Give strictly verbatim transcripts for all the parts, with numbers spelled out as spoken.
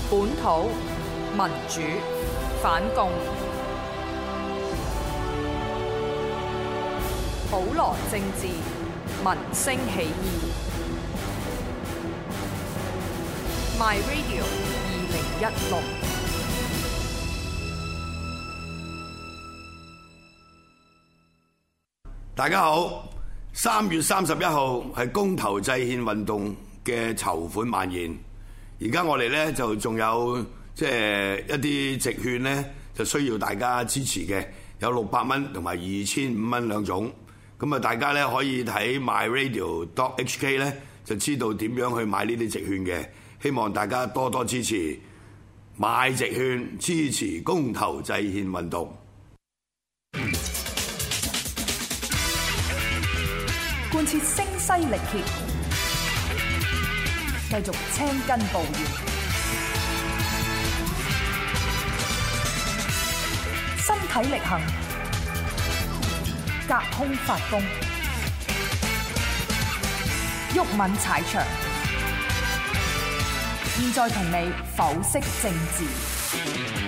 本土民主反共，普羅政治民聲起義。My Radio 二零一六。 大家好，三月三十一號係公投制憲運動嘅籌款晚宴。而家我哋咧就仲有即係一啲直券咧，就需要大家支持嘅，有六百蚊同埋二千五蚊兩種。咁啊，大家咧可以睇 my radio dot h k 咧，就知道點樣去買呢啲直券嘅。希望大家多多支持買直券，支持公投制憲運動。 貫徹聲嘶力竭，繼續青筋暴現，身體力行，隔空發功，毓民踩場。現在同你剖析政治。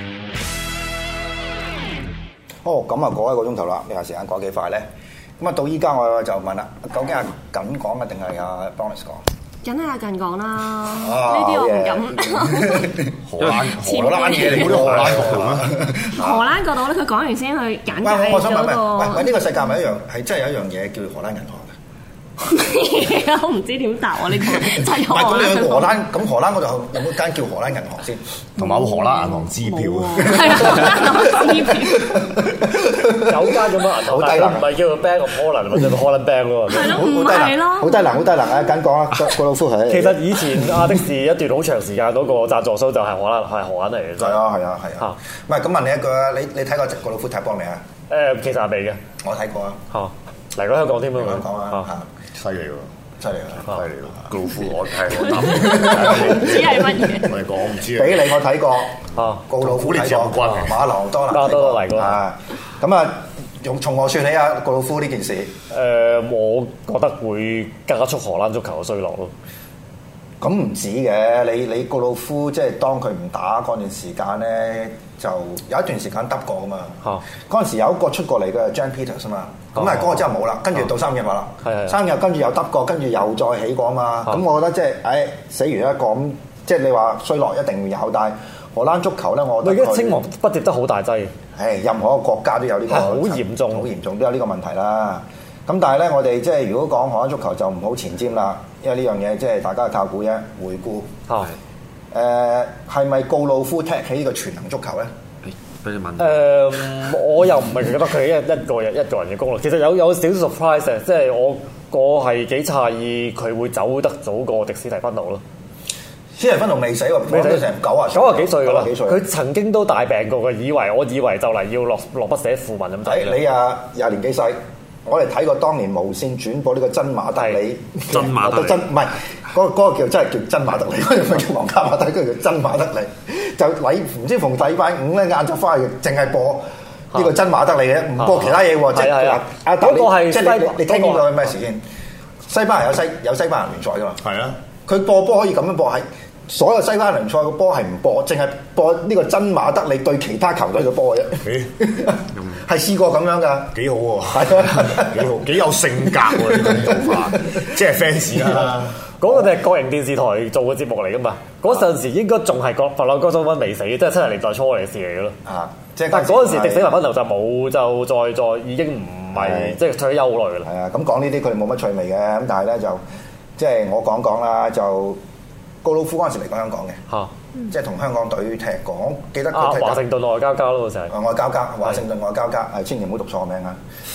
哦，咁啊過一個鐘頭啦，你話時間過幾快咧？咁啊到依家我就問啦，究竟係緊講啊定係阿 Bonus 講？ 梗係阿近講啦，呢啲我唔敢。 荷蘭荷蘭嘢嚟，荷蘭角度啊！ 荷蘭角度咧，佢講完先去簡介我想問嗰個。 喂喂，呢個世界咪一樣係真係有一樣嘢叫荷蘭銀行嘅？ 我唔知點答喎呢個，真係唔係咁你去荷蘭，咁荷蘭嗰度有冇間叫荷蘭銀行先？ 同埋有荷蘭銀行支票啊！ 係啊，支票。 有間咁嘅銀行，但係唔係叫做 Bank of Holland 或者 Holland Bank 咯。 係咯，唔係咯。 好低能，好低能啊！緊講啊，個老夫係。 其實以前阿的士一段好長時間嗰個贊助商就係荷蘭，係荷蘭嚟嘅。 係啊，係啊，係啊。唔係咁問你一句啊，你你睇過個老夫踢波未啊？ 誒，其實係未嘅。 我睇過啊。 嚇，嚟過香港添啊！ 香港啊， 犀利喎！ 犀利啊！ 犀利喎！高夫我係我諗， 唔知係乜嘢。 我哋講我唔知啊。 俾你我睇過， 啊， 告老夫睇過，馬龍多拿多拿嚟過啊。咁啊，用從何説起啊？告老夫呢件事？ 誒，我覺得會加速荷蘭足球嘅衰落咯。 咁唔止嘅，你你告老夫即係當佢唔打嗰段時間咧，就有一段時間得過噶嘛。嚇！嗰陣時有一個出過嚟嘅 Jan Peters 啊嘛，咁啊嗰個真係冇啦，跟住到三日話啦，三日跟住又得過，跟住又再起過啊嘛。咁我覺得即係，唉死完一個咁，即係你話衰落一定會有，但係荷蘭足球咧，我覺得佢青黃不接得好大劑。 誒，任何一個國家都有呢個好嚴重， 好嚴重都有呢個問題啦。咁但係咧，我哋即係如果講荷蘭足球就唔好前瞻啦，因為呢樣嘢即係大家靠估啫。回顧係誒係咪告老夫踢起呢個全能足球咧？ 俾你問。 誒，我又唔係覺得佢一一個人一個人嘅功勞。其實有有少少 surprise 嘅，即係我我係幾詫異佢會走得早過迪斯蒂芬奴咯。 斯蒂芬奴未死喎，未死成九啊九啊幾歲㗎啦。 幾歲？ 佢曾經都大病過嘅，以為我以為就嚟要落落筆寫訃文咁滯。 你啊廿年幾細？我哋睇過當年無線轉播呢個真馬德里， 真馬德里真唔係嗰個叫真係叫真馬德里，嗰個唔係叫皇家馬德里，嗰個叫真馬德里。就禮唔知逢禮拜五咧晏晝翻去，淨係播呢個真馬德里嘅，唔播其他嘢喎。即係話啊，嗰個係即係你你聽呢個咩事先？西班牙有西有西班牙聯賽㗎嘛？係啊，佢播波可以咁樣播，係所有西班牙聯賽個波係唔播，淨係播呢個真馬德里對其他球隊嘅波嘅啫。係試過咁樣㗎， 幾好喎，幾好，幾有性格喎呢種做法，即係 fans 啦。 嗰個就係國營電視台做嘅節目嚟㗎嘛。嗰陣時應該仲係國佛朗哥中溫未死，即係七十年代初嘅事嚟嘅咯。啊，即係但係嗰陣時迪斯蒂芬奴就冇，就再再已經唔係即係退休好耐㗎啦。 係啊，咁講呢啲佢哋冇乜趣味嘅，咁但係咧就即係我講講啦，就告老夫嗰陣時嚟過香港嘅。嚇！即係同香港隊踢過，我記得佢踢華盛頓外交家咯，就係外交家，華盛頓外交家，係千祈唔好讀錯名啊！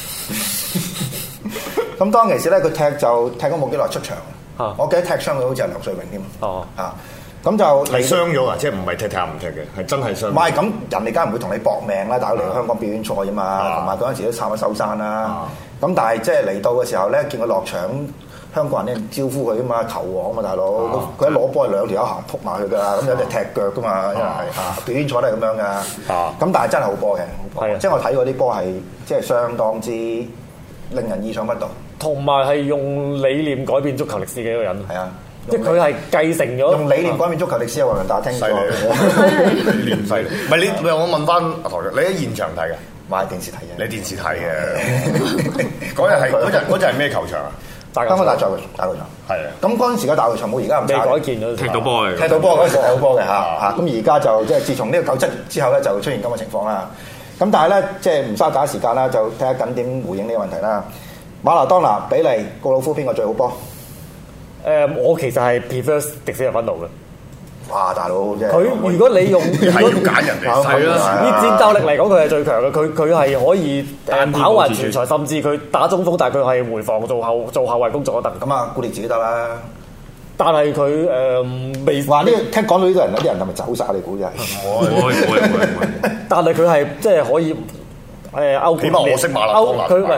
咁當其時咧，佢踢就踢咗冇幾耐出場，我記得踢傷佢好似係梁瑞榮添。哦，嚇咁就係傷咗啊！即係唔係踢踢唔踢嘅，係真係傷。 唔係咁，人哋梗係唔會同你搏命啦，大佬嚟到香港表演賽啊嘛，同埋嗰陣時都插咗手山啦。咁但係即係嚟到嘅時候咧，見佢落場。香港人咧招呼佢啊嘛，球王啊嘛，大佬，佢、啊、一攞波係兩條友行撲埋去㗎，咁有隻踢腳㗎嘛，因為係啊表演賽都係咁樣㗎，咁、啊、但係真係好波嘅，的即係我睇過啲波係即係相當之令人意想不到， 同埋係用理念改變足球歷史嘅一個人， 係啊， 即係佢係繼承咗用理念改變足球歷史，有冇人打聽過？ 理念犀利。唔係你，我問翻阿台長，你喺現場睇嘅？ 買電視睇嘅。 你電視睇嘅。嗰日係嗰日嗰日係咩球場啊？ 香港大球大球場。係啊。咁嗰陣時嘅大球場冇而家咁差。 未改建咗。 踢到波嘅。 踢到波嗰陣時踢到波嘅嚇嚇。咁而家就即係自從呢個九七之後咧，就出現咁嘅情況啦。咁但係咧，即係唔嘥大家時間啦，就睇下緊點回應呢個問題啦。馬拉當拿、比利、告魯夫邊個最好波？ 誒，我其實係 prefer 迪斯特芬奴嘅。 哇！大佬，即係佢如果你用係要揀人嚟， 係啦。 以戰鬥力嚟講，佢係最強嘅。佢佢係可以誒跑勻全場，甚至佢打中鋒，但係佢係回防做後做後衞工作都得。 咁啊，古列自己得啦。 但係佢誒未話呢？聽講到呢個人，有啲人係咪走晒？你估真係？ 我我但係佢係即係可以。誒歐冠， 點解我識馬拉當拿？ 佢唔係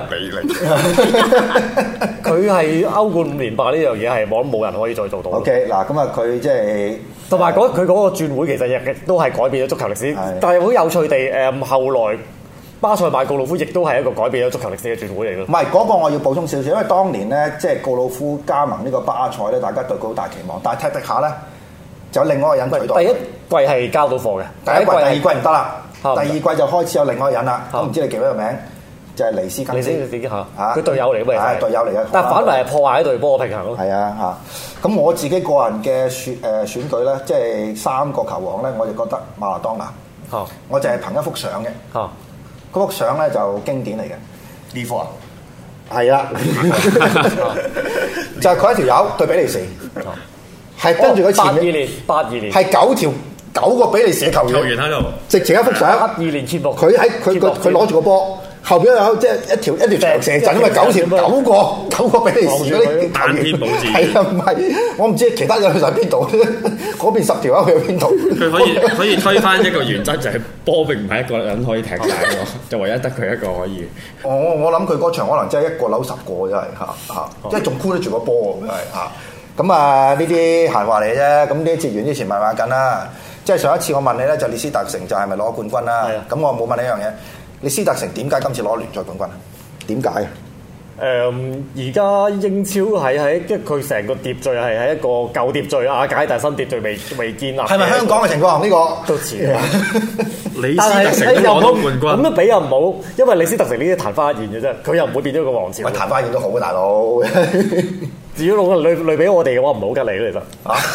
你嚟， 佢係歐冠五連霸呢樣嘢係我諗冇人可以再做到。 OK，嗱咁啊，佢即係同埋佢嗰個轉會其實亦都係改變咗足球歷史。但係好有趣地誒，後來巴塞買告魯夫亦都係一個改變咗足球歷史嘅轉會嚟咯。 唔係嗰個我要補充少少，因為當年咧即係告魯夫加盟呢個巴塞咧，大家對佢好大期望，但係踢踢下咧就有另外一個人取代。 第一季係交到貨嘅， 第一季、第二季唔得啦。第二季就開始有另外一個人啦，我唔知你記唔記得個名，就係尼斯根斯。尼斯自己嚇，佢隊友嚟嘅咪係隊友嚟嘅。但係反為係破壞一隊波嘅平衡咯。係啊嚇，咁我自己個人嘅選誒選舉咧，即係三個球王咧，我就覺得馬拉當拿。哦，我就係憑一幅相嘅。哦，嗰幅相咧就經典嚟嘅。 呢幅啊？ 係啊，就係佢一條友對比利時，係跟住佢前八二年，八二年係九條。九個比利時球員喺度，直情一幅相。 二年切幕， 佢喺佢個佢攞住個波，後邊有即係一條一條長蛇陣，因為九條九個九個比利時嗰啲單天保字。 係啊，唔係我唔知其他人去晒邊度，嗰邊十條友去咗邊度？ 佢可以可以推翻一個原則，就係波並唔係一個人可以踢晒嘅，就唯一得佢一個可以。 我我諗佢嗰場可能真係一個扭十個真係嚇嚇，即係仲箍得住個波喎，係嚇。咁啊呢啲閒話嚟啫，咁呢啲節完之前咪話緊啦。即係上一次我問你咧，就列斯特城就係咪攞冠軍啦？咁我冇問你一樣嘢，列斯特城點解今次攞聯賽冠軍啊？點解？ 誒，而家英超係喺即係佢成個秩序係喺一個舊秩序瓦解，但係新秩序未未建立。係咪香港嘅情況？呢個都似啊！ 李斯特城都攞到冠軍， 咁樣比又唔好，因為李斯特城呢啲曇花一現嘅啫，佢又唔會變咗個王朝。 喂，曇花一現都好嘅，大佬。 如果攞類類比我哋嘅話，唔好吉利咯，其實。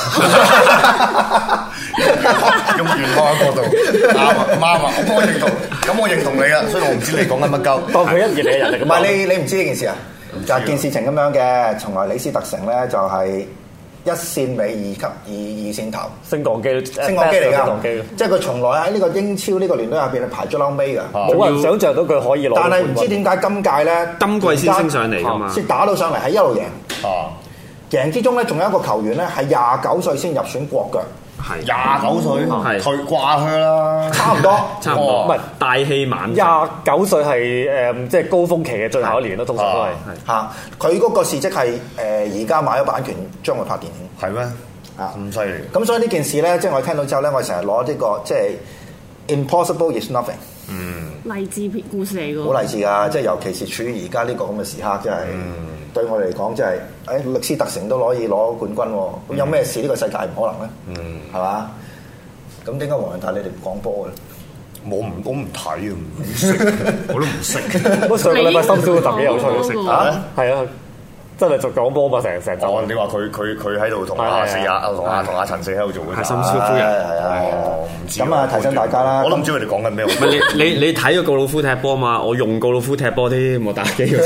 用原創嘅角度，啱啊啱啊，我認同。咁我認同你啦，所以我唔知你講緊乜鳩。 當佢一熱嘅人嚟， 唔係你你唔知呢件事啊？就係件事情咁樣嘅，從來李斯特城咧就係一線尾二級二二線頭升降機， 升降機嚟㗎，即係佢從來喺呢個英超呢個聯隊入邊係排咗撈尾㗎， 冇人想像到佢可以攞。 但係唔知點解今屆咧， 今季先升上嚟㗎嘛， 先打到上嚟係一路贏。哦，贏之中咧，仲有一個球員咧係廿九歲先入選國腳。 係廿九歲，係退掛靴啦， 差唔多， 差唔多，唔係大器晚。 廿九歲係誒，即係高峰期嘅最後一年咯，通常都係嚇。佢嗰個事蹟係誒，而家買咗版權，將會拍電影。 係咩？啊，咁犀利。 咁所以呢件事咧，即係我聽到之後咧，我成日攞呢個即係 impossible is nothing。 嗯，勵志故事嚟㗎。 好勵志㗎，即係尤其是處於而家呢個咁嘅時刻，真係對我哋嚟講，真係誒列斯特城都可以攞冠軍喎。咁有咩事呢個世界唔可能咧？嗯，係嘛？咁點解黃仁達你哋唔講波嘅？ 我唔我唔睇啊，唔識，我都唔識。 不過上個禮拜深宵都特別有趣啊！係啊。真係做講波嘛，成成集。 哦，你話佢佢佢喺度同阿四亞、同阿同阿陳四喺度做嘅。 係深宵夫人。 係啊。哦，唔知。咁啊，提醒大家啦。 我都唔知佢哋講緊咩。 唔係你你你睇個告魯夫踢波嘛？我用告魯夫踢波添，我打機嘅。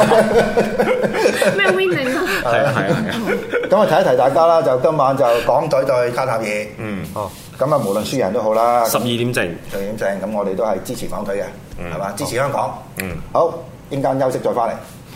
咩 winning 啊？ 係啊係啊係啊。 咁啊，提一提大家啦，就今晚就港隊對卡塔爾。 嗯。 哦。咁啊，無論輸贏都好啦。 十二點正。 十二點正，咁我哋都係支持港隊嘅，係嘛？支持香港。 嗯。 好，陣間休息再翻嚟。